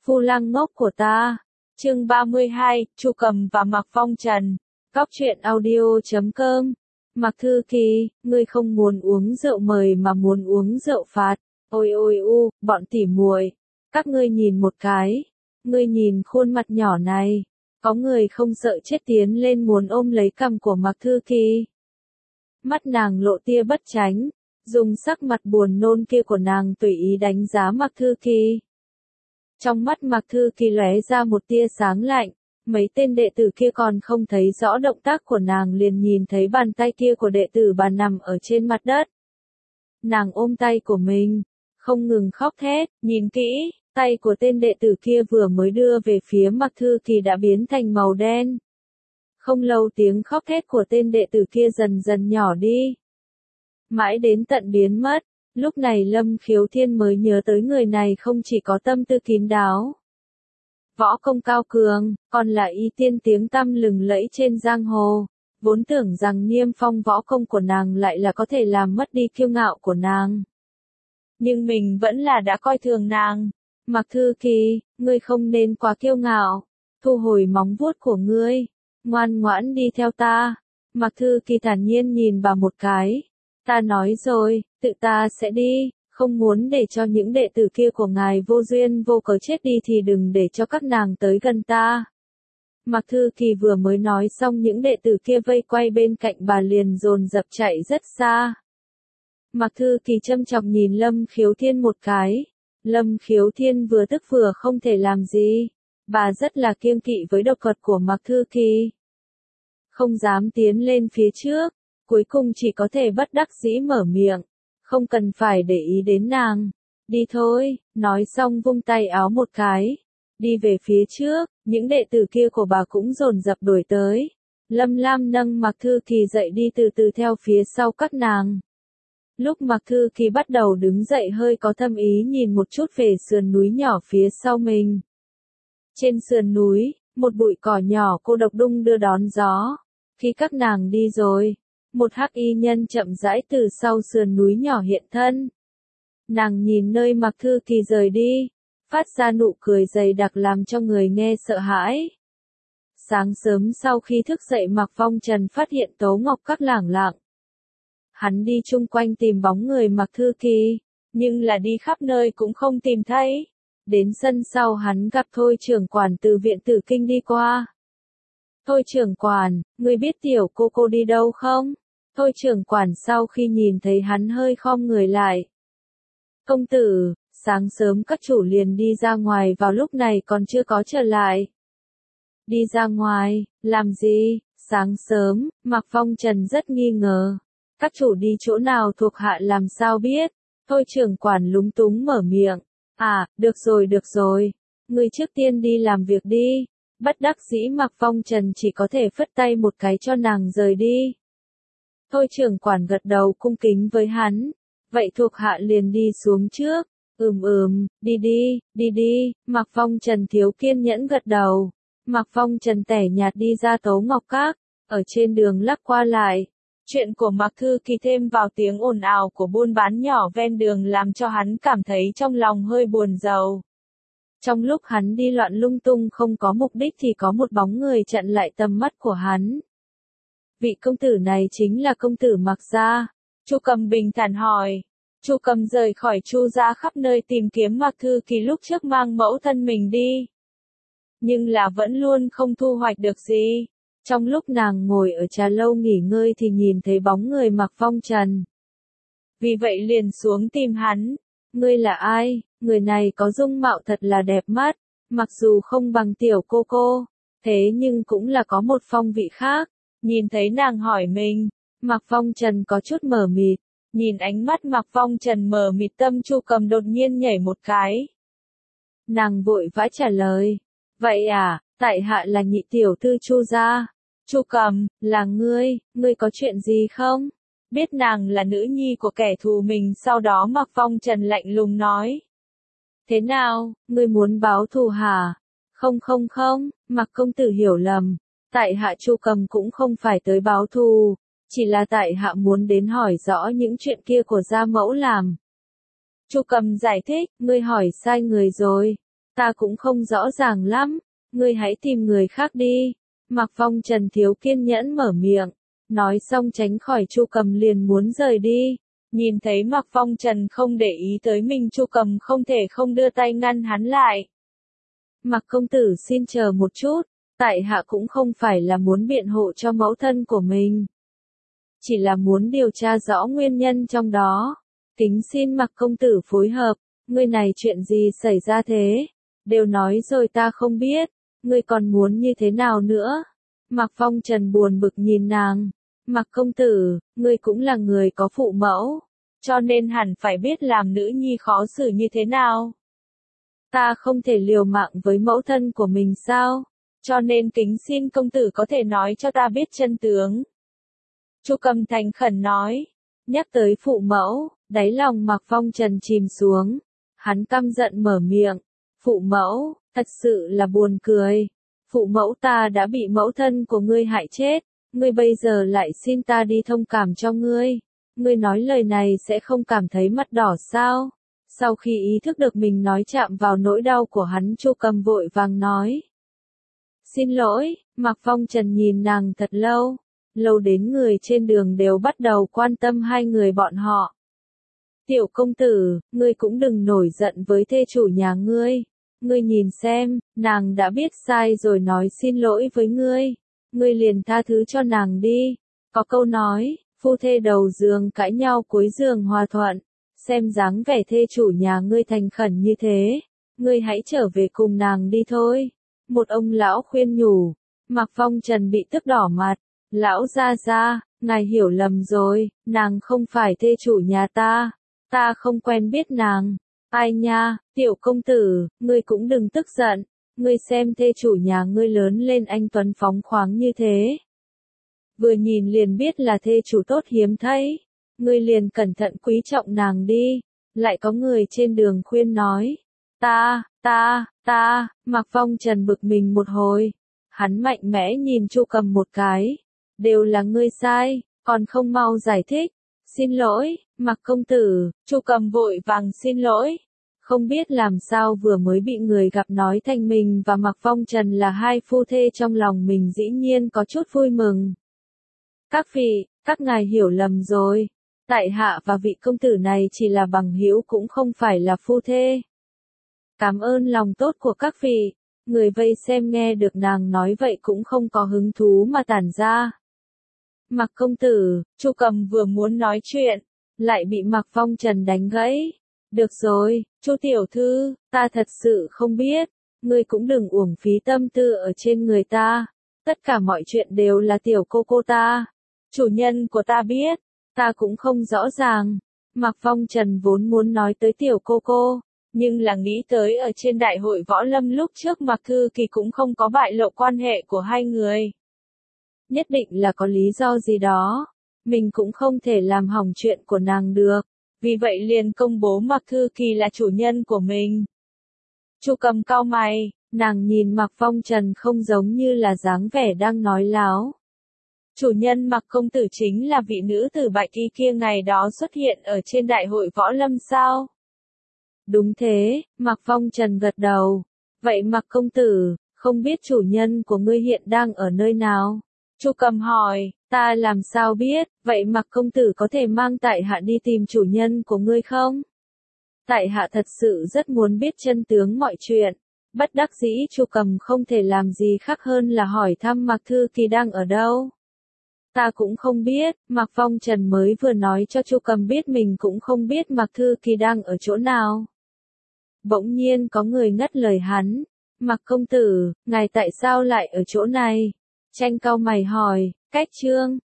Phu lang ngốc của ta. Chương 32, Chu Cầm và Mạc Phong Trần. Góc truyện audio.com. Mạc Thư Kỳ, ngươi không muốn uống rượu mời mà muốn uống rượu phạt. Ôi ôi u, bọn tỉ muội, các ngươi nhìn một cái. Ngươi nhìn khuôn mặt nhỏ này. Có người không sợ chết tiến lên muốn ôm lấy cằm của Mạc Thư Kỳ. Mắt nàng lộ tia bất tránh, dùng sắc mặt buồn nôn kia của nàng tùy ý đánh giá Mạc Thư Kỳ. Trong mắt Mạc Thư Kỳ lóe ra một tia sáng lạnh, mấy tên đệ tử kia còn không thấy rõ động tác của nàng liền nhìn thấy bàn tay kia của đệ tử bà nằm ở trên mặt đất. Nàng ôm tay của mình, không ngừng khóc thét, nhìn kỹ, tay của tên đệ tử kia vừa mới đưa về phía Mạc Thư Kỳ đã biến thành màu đen. Không lâu tiếng khóc thét của tên đệ tử kia dần dần nhỏ đi. Mãi đến tận biến mất, lúc này Lâm Khiếu Thiên mới nhớ tới người này không chỉ có tâm tư kín đáo, võ công cao cường, còn là y tiên tiếng tăm lừng lẫy trên giang hồ. Vốn tưởng rằng niêm phong võ công của nàng lại là có thể làm mất đi kiêu ngạo của nàng. Nhưng mình vẫn là đã coi thường nàng. Mạc Thư Kỳ, ngươi không nên quá kiêu ngạo. Thu hồi móng vuốt của ngươi. Ngoan ngoãn đi theo ta. Mạc Thư Kỳ thản nhiên nhìn bà một cái. Ta nói rồi, tự ta sẽ đi, không muốn để cho những đệ tử kia của ngài vô duyên vô cớ chết đi thì đừng để cho các nàng tới gần ta. Mạc Thư Kỳ vừa mới nói xong những đệ tử kia vây quay bên cạnh bà liền dồn dập chạy rất xa. Mạc Thư Kỳ châm chọc nhìn Lâm Khiếu Thiên một cái. Lâm Khiếu Thiên vừa tức vừa không thể làm gì. Bà rất là kiêng kỵ với độc thuật của Mạc Thư Kỳ. Không dám tiến lên phía trước. Cuối cùng chỉ có thể bất đắc dĩ mở miệng. Không cần phải để ý đến nàng. Đi thôi, nói xong vung tay áo một cái. Đi về phía trước, những đệ tử kia của bà cũng dồn dập đuổi tới. Lâm Lam nâng Mạc Thư Kỳ dậy đi từ từ theo phía sau các nàng. Lúc Mạc Thư Kỳ bắt đầu đứng dậy hơi có thâm ý nhìn một chút về sườn núi nhỏ phía sau mình. Trên sườn núi, một bụi cỏ nhỏ cô độc đung đưa đón gió. Khi các nàng đi rồi, một hắc y nhân chậm rãi từ sau sườn núi nhỏ hiện thân. Nàng nhìn nơi Mạc Thư Kỳ rời đi, phát ra nụ cười dày đặc làm cho người nghe sợ hãi. Sáng sớm sau khi thức dậy Mạc Phong Trần phát hiện Tố Ngọc Các lảng lạng. Hắn đi chung quanh tìm bóng người Mạc Thư Kỳ, nhưng là đi khắp nơi cũng không tìm thấy. Đến sân sau hắn gặp Thôi trưởng quản từ viện Tử Kinh đi qua. Thôi trưởng quản, ngươi biết tiểu cô đi đâu không? Thôi trưởng quản sau khi nhìn thấy hắn hơi khom người lại. Công tử, sáng sớm các chủ liền đi ra ngoài vào lúc này còn chưa có trở lại. Đi ra ngoài, làm gì? Sáng sớm, Mạc Phong Trần rất nghi ngờ. Các chủ đi chỗ nào thuộc hạ làm sao biết? Thôi trưởng quản lúng túng mở miệng. À, được rồi. Ngươi trước tiên đi làm việc đi. Bất đắc dĩ Mạc Phong Trần chỉ có thể phất tay một cái cho nàng rời đi. Thôi trưởng quản gật đầu cung kính với hắn. Vậy thuộc hạ liền đi xuống trước. Đi. Mạc Phong Trần thiếu kiên nhẫn gật đầu. Mạc Phong Trần tẻ nhạt đi ra Tố Ngọc Các. Ở trên đường lắc qua lại. Chuyện của Mạc Thư Kỳ thêm vào tiếng ồn ào của buôn bán nhỏ ven đường làm cho hắn cảm thấy trong lòng hơi buồn rầu. Trong lúc hắn đi loạn lung tung không có mục đích thì có một bóng người chặn lại tầm mắt của hắn. Vị công tử này chính là công tử Mạc gia. Chu Cầm bình thản hỏi. Chu Cầm rời khỏi Chu gia khắp nơi tìm kiếm Mạc Thư Kỳ lúc trước mang mẫu thân mình đi. Nhưng là vẫn luôn không thu hoạch được gì. Trong lúc nàng ngồi ở trà lâu nghỉ ngơi thì nhìn thấy bóng người Mạc Phong Trần. Vì vậy liền xuống tìm hắn. Ngươi là ai? Người này có dung mạo thật là đẹp mắt. Mặc dù không bằng tiểu cô, thế nhưng cũng là có một phong vị khác. Nhìn thấy nàng hỏi mình, Mạc Phong Trần có chút mờ mịt. Nhìn ánh mắt Mạc Phong Trần mờ mịt tâm Chu Cầm đột nhiên nhảy một cái. Nàng vội vã trả lời. Vậy à, tại hạ là nhị tiểu thư Chu gia. Chu Cầm, là ngươi có chuyện gì không? Biết nàng là nữ nhi của kẻ thù mình sau đó Mạc Phong Trần lạnh lùng nói. Thế nào, ngươi muốn báo thù hả? Không, Mạc công tử hiểu lầm. Tại hạ Chu Cầm cũng không phải tới báo thù. Chỉ là tại hạ muốn đến hỏi rõ những chuyện kia của gia mẫu làm. Chu Cầm giải thích, ngươi hỏi sai người rồi. Ta cũng không rõ ràng lắm, ngươi hãy tìm người khác đi. Mạc Phong Trần thiếu kiên nhẫn mở miệng, nói xong tránh khỏi Chu Cầm liền muốn rời đi. Nhìn thấy Mạc Phong Trần không để ý tới mình, Chu Cầm không thể không đưa tay ngăn hắn lại. Mạc công tử xin chờ một chút, tại hạ cũng không phải là muốn biện hộ cho mẫu thân của mình. Chỉ là muốn điều tra rõ nguyên nhân trong đó. Kính xin Mạc công tử phối hợp, ngươi này chuyện gì xảy ra thế? Đều nói rồi ta không biết, ngươi còn muốn như thế nào nữa? Mạc Phong Trần buồn bực nhìn nàng. Mạc công tử, ngươi cũng là người có phụ mẫu, cho nên hẳn phải biết làm nữ nhi khó xử như thế nào. Ta không thể liều mạng với mẫu thân của mình sao? Cho nên kính xin công tử có thể nói cho ta biết chân tướng. Chu Cầm thành khẩn nói. Nhắc tới phụ mẫu, đáy lòng Mạc Phong Trần chìm xuống. Hắn căm giận mở miệng. Phụ mẫu, thật sự là buồn cười. Phụ mẫu ta đã bị mẫu thân của ngươi hại chết. Ngươi bây giờ lại xin ta đi thông cảm cho ngươi. Ngươi nói lời này sẽ không cảm thấy mặt đỏ sao? Sau khi ý thức được mình nói chạm vào nỗi đau của hắn, Chu Cầm vội vàng nói. Xin lỗi, Mạc Phong Trần nhìn nàng thật lâu. Lâu đến người trên đường đều bắt đầu quan tâm hai người bọn họ. Tiểu công tử, ngươi cũng đừng nổi giận với thê chủ nhà ngươi. Ngươi nhìn xem, nàng đã biết sai rồi nói xin lỗi với ngươi. Ngươi liền tha thứ cho nàng đi. Có câu nói, phu thê đầu giường cãi nhau cuối giường hòa thuận. Xem dáng vẻ thê chủ nhà ngươi thành khẩn như thế. Ngươi hãy trở về cùng nàng đi thôi. Một ông lão khuyên nhủ. Mạc Phong Trần bị tức đỏ mặt. Lão gia, ngài hiểu lầm rồi, nàng không phải thê chủ nhà ta. Ta không quen biết nàng. Ai nha, tiểu công tử, ngươi cũng đừng tức giận. Ngươi xem thê chủ nhà ngươi lớn lên anh tuấn phóng khoáng như thế. Vừa nhìn liền biết là thê chủ tốt hiếm thấy. Ngươi liền cẩn thận quý trọng nàng đi. Lại có người trên đường khuyên nói. Mạc Phong Trần bực mình một hồi. Hắn mạnh mẽ nhìn Chu Cầm một cái. Đều là ngươi sai, còn không mau giải thích. Xin lỗi, Mạc công tử. Chu Cầm vội vàng xin lỗi. Không biết làm sao vừa mới bị người gặp nói thành mình và Mạc Phong Trần là hai phu thê, trong lòng mình dĩ nhiên có chút vui mừng. Các vị, các ngài hiểu lầm rồi. Tại hạ và vị công tử này chỉ là bằng hữu, cũng không phải là phu thê. Cảm ơn lòng tốt của các vị. Người vây xem nghe được nàng nói vậy cũng không có hứng thú mà tản ra. Mạc công tử, Chu Cầm vừa muốn nói chuyện, lại bị Mạc Phong Trần đánh gãy. Được rồi, Chu tiểu thư, ta thật sự không biết. Ngươi cũng đừng uổng phí tâm tư ở trên người ta. Tất cả mọi chuyện đều là tiểu cô ta. Chủ nhân của ta biết. Ta cũng không rõ ràng. Mạc Phong Trần vốn muốn nói tới tiểu cô, nhưng là nghĩ tới ở trên đại hội võ lâm lúc trước Mạc Thư Kỳ cũng không có bại lộ quan hệ của hai người. Nhất định là có lý do gì đó. Mình cũng không thể làm hỏng chuyện của nàng được. Vì vậy liền công bố Mạc Thư Kỳ là chủ nhân của mình. Chu Cầm cau mày, nàng nhìn Mạc Phong Trần không giống như là dáng vẻ đang nói láo. Chủ nhân Mạc công tử chính là vị nữ tử bạch y kia ngày đó xuất hiện ở trên đại hội võ lâm sao? Đúng thế, Mạc Phong Trần gật đầu. Vậy Mạc công tử, không biết chủ nhân của ngươi hiện đang ở nơi nào? Chu Cầm hỏi, ta làm sao biết, vậy Mạc công tử có thể mang tại hạ đi tìm chủ nhân của ngươi không? Tại hạ thật sự rất muốn biết chân tướng mọi chuyện. Bất đắc dĩ Chu Cầm không thể làm gì khác hơn là hỏi thăm Mạc Thư Kỳ đang ở đâu. Ta cũng không biết, Mạc Phong Trần mới vừa nói cho Chu Cầm biết mình cũng không biết Mạc Thư Kỳ đang ở chỗ nào. Bỗng nhiên có người ngắt lời hắn. Mạc công tử, ngài tại sao lại ở chỗ này? Tranh cau mày hỏi, cách trương,